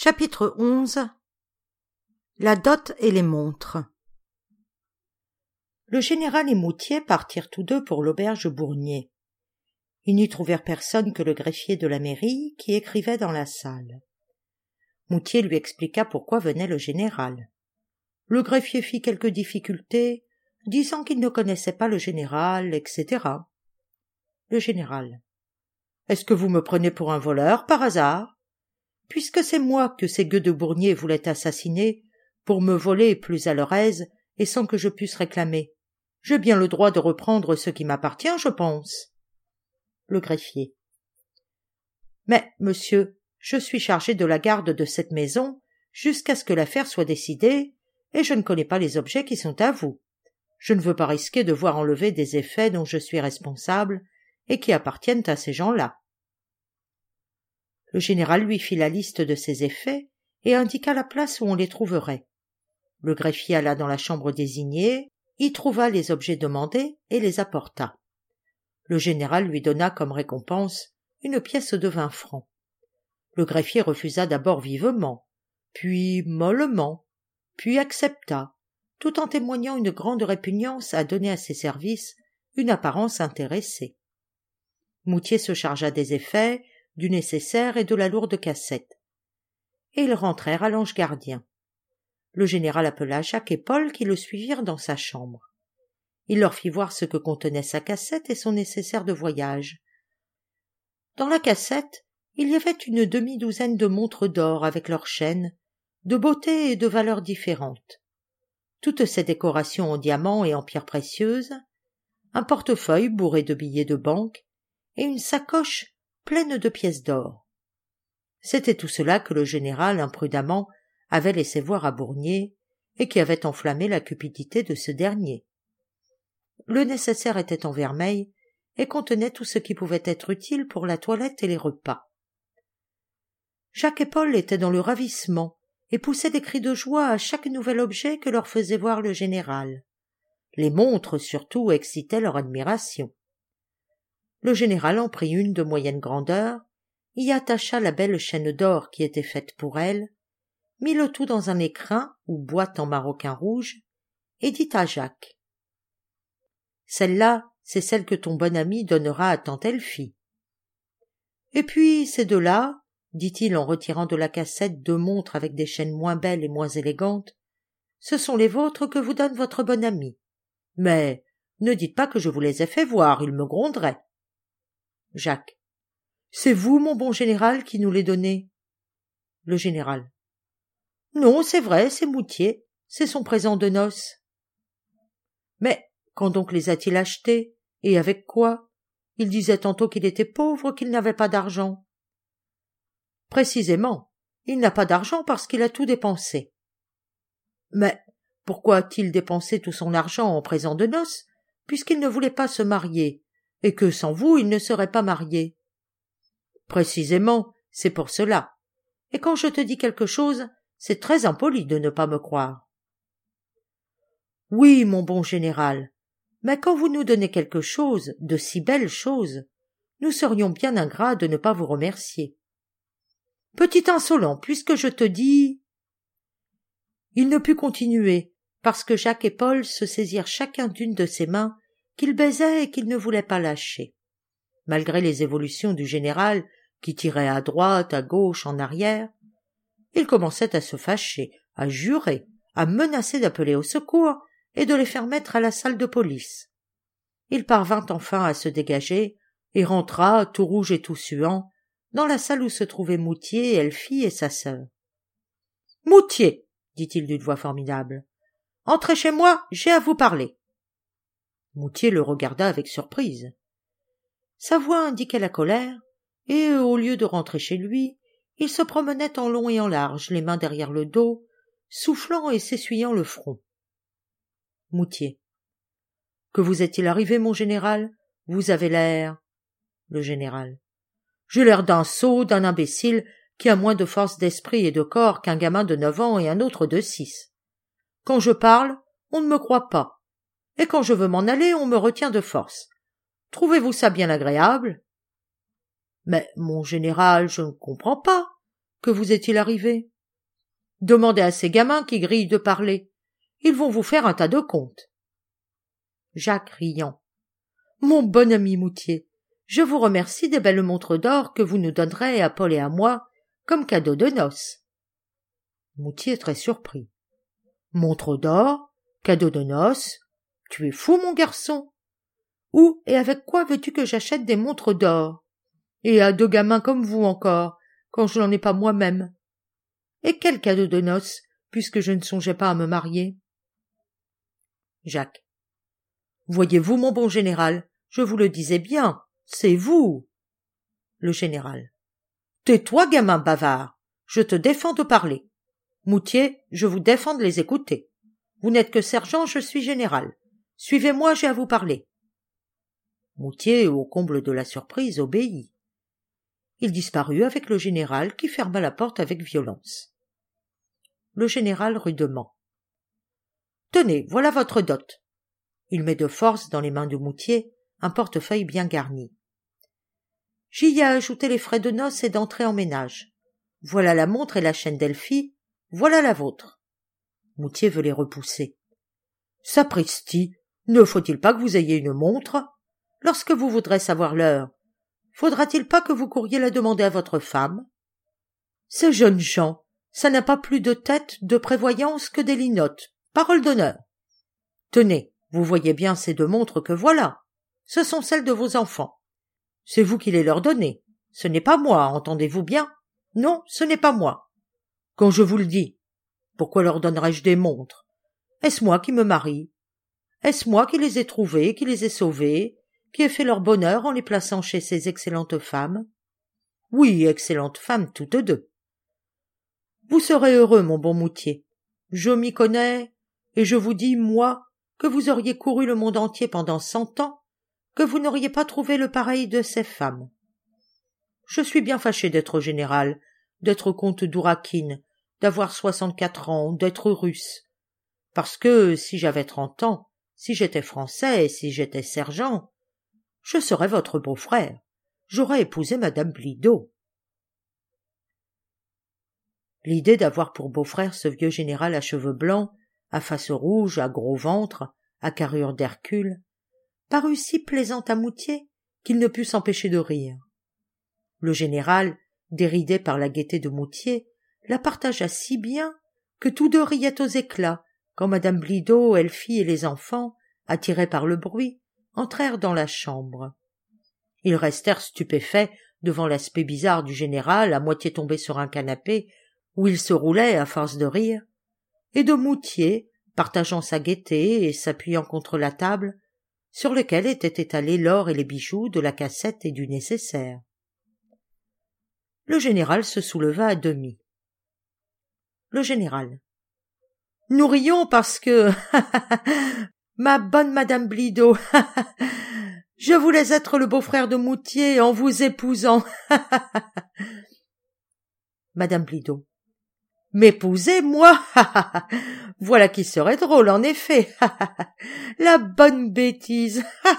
Chapitre 11. La dot et les montres. Le général et Moutier partirent tous deux pour l'auberge Bournier. Ils n'y trouvèrent personne que le greffier de la mairie qui écrivait dans la salle. Moutier lui expliqua pourquoi venait le général. Le greffier fit quelques difficultés, disant qu'il ne connaissait pas le général, etc. Le général. « Est-ce que vous me prenez pour un voleur, par hasard ? Puisque c'est moi que ces gueux de Bournier voulaient assassiner, pour me voler plus à leur aise et sans que je puisse réclamer. J'ai bien le droit de reprendre ce qui m'appartient, je pense. » Le greffier. « Mais, monsieur, je suis chargé de la garde de cette maison jusqu'à ce que l'affaire soit décidée, et je ne connais pas les objets qui sont à vous. Je ne veux pas risquer de voir enlever des effets dont je suis responsable et qui appartiennent à ces gens-là. » Le général lui fit la liste de ces effets et indiqua la place où on les trouverait. Le greffier alla dans la chambre désignée, y trouva les objets demandés et les apporta. Le général lui donna comme récompense une pièce de 20 francs. Le greffier refusa d'abord vivement, puis mollement, puis accepta, tout en témoignant une grande répugnance à donner à ses services une apparence intéressée. Moutier se chargea des effets, du nécessaire et de la lourde cassette. Et ils rentrèrent à l'Ange gardien. Le général appela Jacques et Paul qui le suivirent dans sa chambre. Il leur fit voir ce que contenait sa cassette et son nécessaire de voyage. Dans la cassette, il y avait une demi-douzaine de montres d'or avec leurs chaînes, de beauté et de valeurs différentes. Toutes ces décorations en diamants et en pierres précieuses, un portefeuille bourré de billets de banque et une sacoche pleine de pièces d'or. C'était tout cela que le général, imprudemment, avait laissé voir à Bournier et qui avait enflammé la cupidité de ce dernier. Le nécessaire était en vermeil et contenait tout ce qui pouvait être utile pour la toilette et les repas. Jacques et Paul étaient dans le ravissement et poussaient des cris de joie à chaque nouvel objet que leur faisait voir le général. Les montres, surtout, excitaient leur admiration. Le général en prit une de moyenne grandeur, y attacha la belle chaîne d'or qui était faite pour elle, mit le tout dans un écrin ou boîte en maroquin rouge, et dit à Jacques : « Celle-là, c'est celle que ton bon ami donnera à tante Elfie. » « Et puis, ces deux-là, dit-il en retirant de la cassette 2 montres avec des chaînes moins belles et moins élégantes, ce sont les vôtres que vous donne votre bon ami. Mais ne dites pas que je vous les ai fait voir, il me gronderait. » Jacques. « C'est vous, mon bon général, qui nous les donnez. » Le général. « Non, c'est vrai, c'est Moutier, c'est son présent de noces. » « Mais quand donc les a-t-il achetés, et avec quoi ? Il disait tantôt qu'il était pauvre, qu'il n'avait pas d'argent. » « Précisément, il n'a pas d'argent parce qu'il a tout dépensé. » « Mais pourquoi a-t-il dépensé tout son argent en présent de noces, puisqu'il ne voulait pas se marier, et que sans vous il ne serait pas marié ? » « Précisément, c'est pour cela. Et quand je te dis quelque chose, c'est très impoli de ne pas me croire. »« Oui, mon bon général, mais quand vous nous donnez quelque chose, de si belles choses, nous serions bien ingrats de ne pas vous remercier. »« Petit insolent, puisque je te dis… » Il ne put continuer, parce que Jacques et Paul se saisirent chacun d'une de ses mains, qu'ils baisaient et qu'ils ne voulaient pas lâcher. Malgré les évolutions du général, qui tirait à droite, à gauche, en arrière, il commençait à se fâcher, à jurer, à menacer d'appeler au secours et de les faire mettre à la salle de police. Il parvint enfin à se dégager et rentra, tout rouge et tout suant, dans la salle où se trouvaient Moutier, Elfie et sa sœur. « Moutier, dit-il d'une voix formidable, entrez chez moi, j'ai à vous parler. » Moutier le regarda avec surprise. Sa voix indiquait la colère, et au lieu de rentrer chez lui, il se promenait en long et en large, les mains derrière le dos, soufflant et s'essuyant le front. Moutier. « Que vous est-il arrivé, mon général ? Vous avez l'air… » Le général. « J'ai l'air d'un sot, d'un imbécile, qui a moins de force d'esprit et de corps qu'un gamin de 9 ans et un autre de 6. Quand je parle, on ne me croit pas, et quand je veux m'en aller, on me retient de force. Trouvez-vous ça bien agréable ? » « Mais, mon général, je ne comprends pas. Que vous est-il arrivé ? » Demandez à ces gamins qui grillent de parler. Ils vont vous faire un tas de comptes. Jacques riant. Mon bon ami Moutier, je vous remercie des belles montres d'or que vous nous donnerez à Paul et à moi comme cadeau de noces. Moutier très surpris. Montre d'or, cadeau de noces, tu es fou, mon garçon. Où et avec quoi veux-tu que j'achète des montres d'or? Et à 2 gamins comme vous encore, quand je n'en ai pas moi-même. Et quel cadeau de noces, puisque je ne songeais pas à me marier? Jacques. Voyez-vous, mon bon général, je vous le disais bien, c'est vous. Le général. Tais-toi, gamin bavard, je te défends de parler. Moutier, je vous défends de les écouter. Vous n'êtes que sergent, je suis général. Suivez-moi, j'ai à vous parler. Moutier, au comble de la surprise, obéit. Il disparut avec le général qui ferma la porte avec violence. Le général rudement. Tenez, voilà votre dot. Il met de force dans les mains de Moutier un portefeuille bien garni. J'y ai ajouté les frais de noces et d'entrée en ménage. Voilà la montre et la chaîne d'Elfie, voilà la vôtre. Moutier veut les repousser. Sapristi, ne faut-il pas que vous ayez une montre? Lorsque vous voudrez savoir l'heure, faudra-t-il pas que vous couriez la demander à votre femme? Ces jeunes gens, ça n'a pas plus de tête, de prévoyance que des linottes, parole d'honneur. Tenez, vous voyez bien ces 2 montres que voilà. Ce sont celles de vos enfants. C'est vous qui les leur donnez. Ce n'est pas moi, entendez-vous bien? Non, ce n'est pas moi. Quand je vous le dis, pourquoi leur donnerais-je des montres? Est-ce moi qui me marie? Est-ce moi qui les ai trouvées, qui les ai sauvées, qui ai fait leur bonheur en les plaçant chez ces excellentes femmes? Oui, excellentes femmes toutes 2. Vous serez heureux, mon bon Moutier. Je m'y connais, et je vous dis, moi, que vous auriez couru le monde entier pendant 100 ans, que vous n'auriez pas trouvé le pareil de ces femmes. Je suis bien fâché d'être général, d'être comte d'Ourakine, d'avoir 64 ans, d'être russe. Parce que, si j'avais 30 ans, si j'étais français, si j'étais sergent, je serais votre beau-frère. J'aurais épousé madame Blido. L'idée d'avoir pour beau-frère ce vieux général à cheveux blancs, à face rouge, à gros ventre, à carrure d'Hercule, parut si plaisante à Moutier qu'il ne put s'empêcher de rire. Le général, déridé par la gaieté de Moutier, la partagea si bien que tous 2 riaient aux éclats quand madame Blido, Elfie et les enfants, attirés par le bruit, entrèrent dans la chambre. Ils restèrent stupéfaits devant l'aspect bizarre du général à moitié tombé sur un canapé où il se roulait à force de rire, et de Moutier, partageant sa gaieté et s'appuyant contre la table, sur lequel étaient étalés l'or et les bijoux de la cassette et du nécessaire. Le général se souleva à demi. Le général. Nous rions parce que, ma bonne madame Blido, je voulais être le beau-frère de Moutier en vous épousant. Madame Blido. M'épouser, moi? Voilà qui serait drôle, en effet. La bonne bêtise.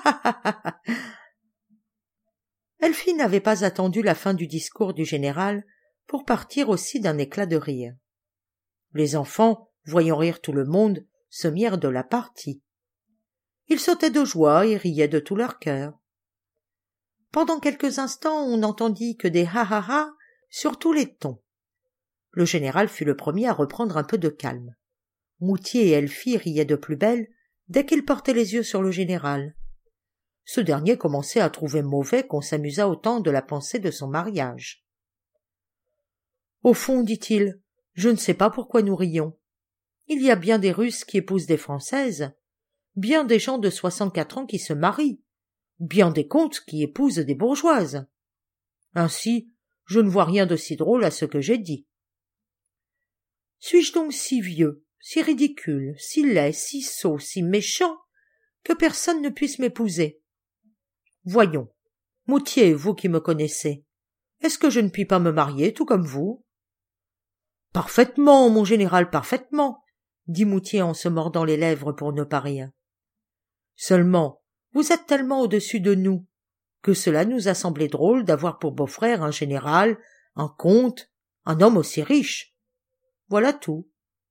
Elfie n'avait pas attendu la fin du discours du général pour partir aussi d'un éclat de rire. Les enfants, voyant rire tout le monde, se mirent de la partie. Ils sautaient de joie et riaient de tout leur cœur. Pendant quelques instants, on n'entendit que des ha-ha-ha sur tous les tons. Le général fut le premier à reprendre un peu de calme. Moutier et Elfie riaient de plus belle dès qu'ils portaient les yeux sur le général. Ce dernier commençait à trouver mauvais qu'on s'amusât autant de la pensée de son mariage. Au fond, dit-il, je ne sais pas pourquoi nous rions. Il y a bien des Russes qui épousent des Françaises, bien des gens de 64 ans qui se marient, bien des comtes qui épousent des bourgeoises. Ainsi, je ne vois rien de si drôle à ce que j'ai dit. Suis-je donc si vieux, si ridicule, si laid, si sot, si méchant, que personne ne puisse m'épouser? Voyons, Moutier, vous qui me connaissez, est-ce que je ne puis pas me marier tout comme vous? Parfaitement, mon général, parfaitement, dit Moutier en se mordant les lèvres pour ne pas rire. Seulement, vous êtes tellement au-dessus de nous que cela nous a semblé drôle d'avoir pour beau-frère un général, un comte, un homme aussi riche. Voilà tout.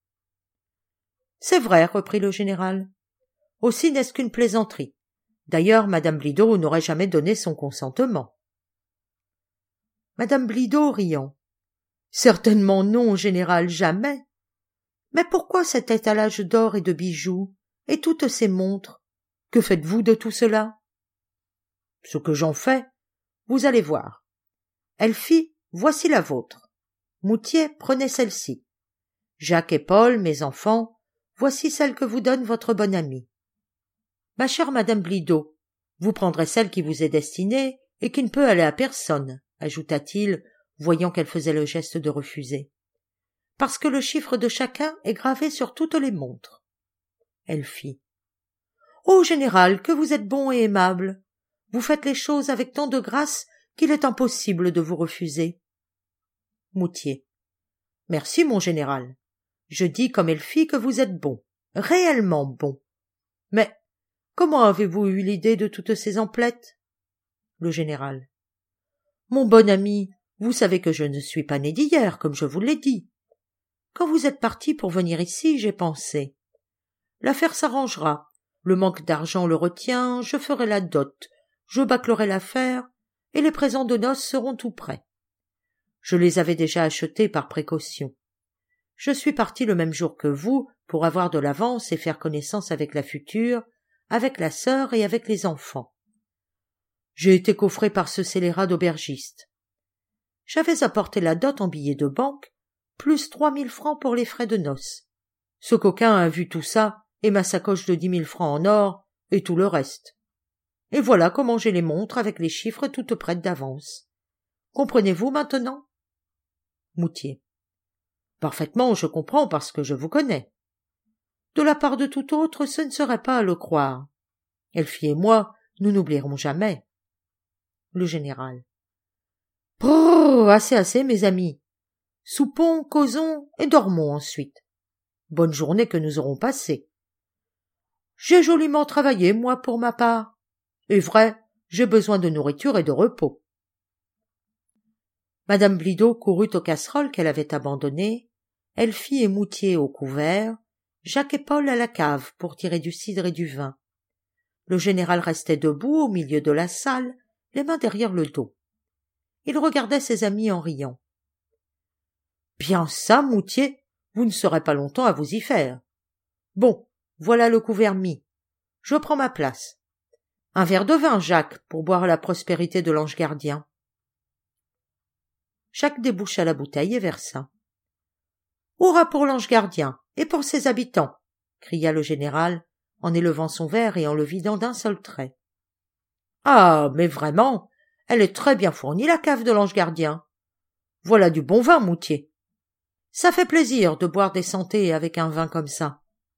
C'est vrai, reprit le général. Aussi n'est-ce qu'une plaisanterie. D'ailleurs, madame Blido n'aurait jamais donné son consentement. Madame Blido riant. Certainement non, général, jamais. Mais pourquoi cet étalage d'or et de bijoux, et toutes ces montres? Que faites-vous de tout cela? Ce que j'en fais, vous allez voir. Elfie, voici la vôtre. Moutier, prenez celle-ci. Jacques et Paul, mes enfants, voici celle que vous donne votre bonne amie. Ma chère madame Blido, vous prendrez celle qui vous est destinée et qui ne peut aller à personne, ajouta-t-il, voyant qu'elle faisait le geste de refuser. Parce que le chiffre de chacun est gravé sur toutes les montres. Elfie. Ô général, que vous êtes bon et aimable. Vous faites les choses avec tant de grâce qu'il est impossible de vous refuser. Moutier. Merci, mon général. Je dis comme Elfie que vous êtes bon, réellement bon. Mais comment avez-vous eu l'idée de toutes ces emplettes? Le général. Mon bon ami, vous savez que je ne suis pas né d'hier, comme je vous l'ai dit. Quand vous êtes parti pour venir ici, j'ai pensé. L'affaire s'arrangera. Le manque d'argent le retient, je ferai la dot, je bâclerai l'affaire, et les présents de noces seront tout prêts. Je les avais déjà achetés par précaution. Je suis parti le même jour que vous pour avoir de l'avance et faire connaissance avec la future, avec la sœur et avec les enfants. J'ai été coffré par ce scélérat d'aubergiste. J'avais apporté la dot en billets de banque, plus 3000 francs pour les frais de noces. Ce coquin a vu tout ça, et ma sacoche de 10 000 francs en or, et tout le reste. Et voilà comment j'ai les montres avec les chiffres toutes prêtes d'avance. Comprenez-vous maintenant? Moutier. Parfaitement, je comprends parce que je vous connais. De la part de tout autre, ce ne serait pas à le croire. Elfie et moi, nous n'oublierons jamais. Le général. Brrr, assez, mes amis. Soupons, causons et dormons ensuite. Bonne journée que nous aurons passée. J'ai joliment travaillé, moi, pour ma part. Et vrai, j'ai besoin de nourriture et de repos. Madame Blido courut aux casseroles qu'elle avait abandonnées, Elfie et Moutier au couvert, Jacques et Paul à la cave pour tirer du cidre et du vin. Le général restait debout au milieu de la salle, les mains derrière le dos. Il regardait ses amis en riant. « Bien ça, Moutier, vous ne serez pas longtemps à vous y faire. Bon, voilà le couvert mis. Je prends ma place. Un verre de vin, Jacques, pour boire à la prospérité de l'ange gardien. » Jacques déboucha la bouteille et versa. « Hurrah pour l'ange gardien et pour ses habitants !» cria le général, en élevant son verre et en le vidant d'un seul trait. « Ah, mais vraiment, elle est très bien fournie, la cave de l'ange gardien. Voilà du bon vin, Moutier. Ça fait plaisir de boire des santés avec un vin comme ça. »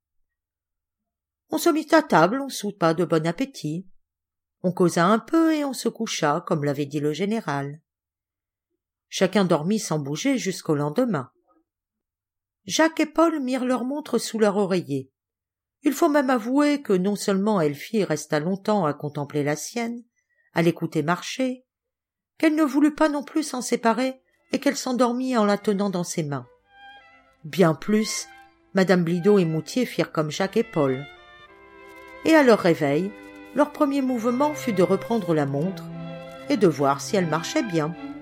On se mit à table, on soupa de bon appétit. On causa un peu et on se coucha, comme l'avait dit le général. Chacun dormit sans bouger jusqu'au lendemain. Jacques et Paul mirent leurs montres sous leur oreiller. Il faut même avouer que non seulement Elfie resta longtemps à contempler la sienne, à l'écouter marcher, qu'elle ne voulut pas non plus s'en séparer et qu'elle s'endormit en la tenant dans ses mains. Bien plus, madame Blido et Moutier firent comme Jacques et Paul. Et à leur réveil, leur premier mouvement fut de reprendre la montre et de voir si elle marchait bien.